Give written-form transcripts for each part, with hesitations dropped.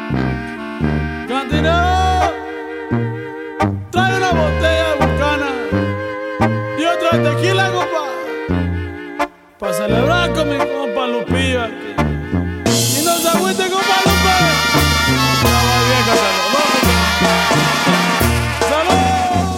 Cantinero, trae una botella de Bucana y otra de tequila, compa, pa' celebrar con mi compa Lupillo aquí. Y no se agüite, compa Lupe. Ya va bien, Casaló. ¡Salud!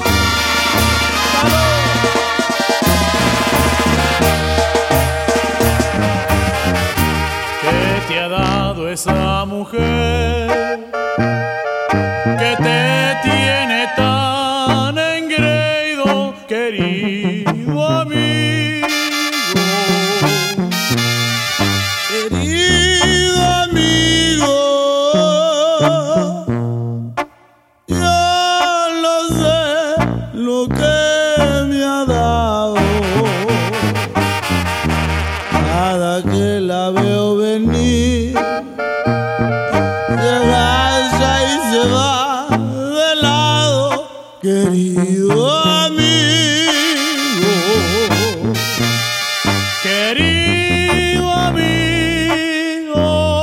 ¿Qué te ha dado esa mujer que te tiene tan engreído, querido amigo? Querido amigo, yo no sé lo que me ha dado cada que la veo venir. Se agacha y se va de lado, querido amigo. Querido amigo,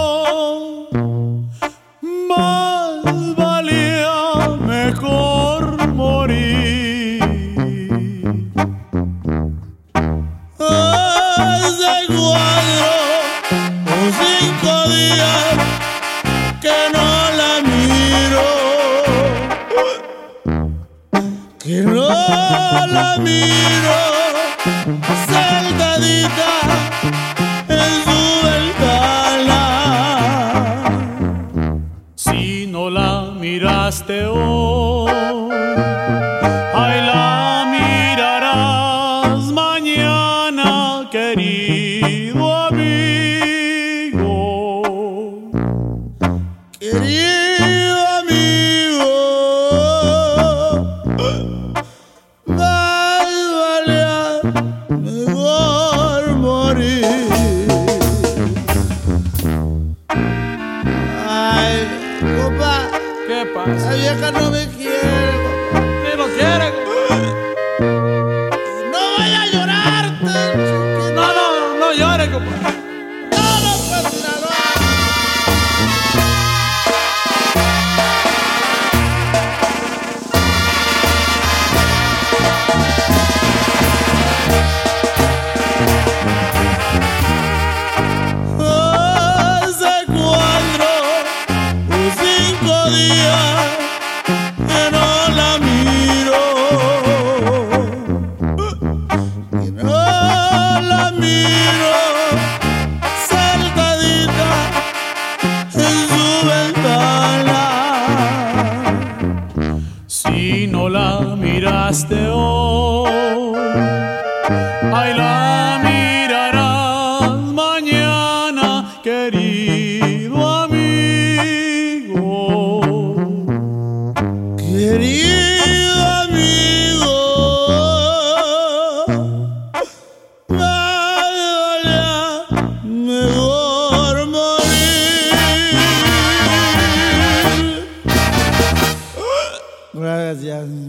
más valía mejor morir. Hace 4 o 5 días que no la miro, que no la miro, sentadita en su ventana. Si no la miraste hoy, ay, la mirarás mañana, querido amigo. Querido amigo, más valía mejor morir. Ay, compa, ¿qué pasa? La vieja no me quiere, compa. ¿Qué no quiere, compa? No vaya a llorarte, chiquito. No llores, compa. No, pues, tirador. Hace 4 o 5 días que no la miro, que no la miro, sentadita en su ventana. Si no la miraste hoy, ay, la mirarás mañana, querido amigo. Querido amigo, más valía mejor morir. Gracias.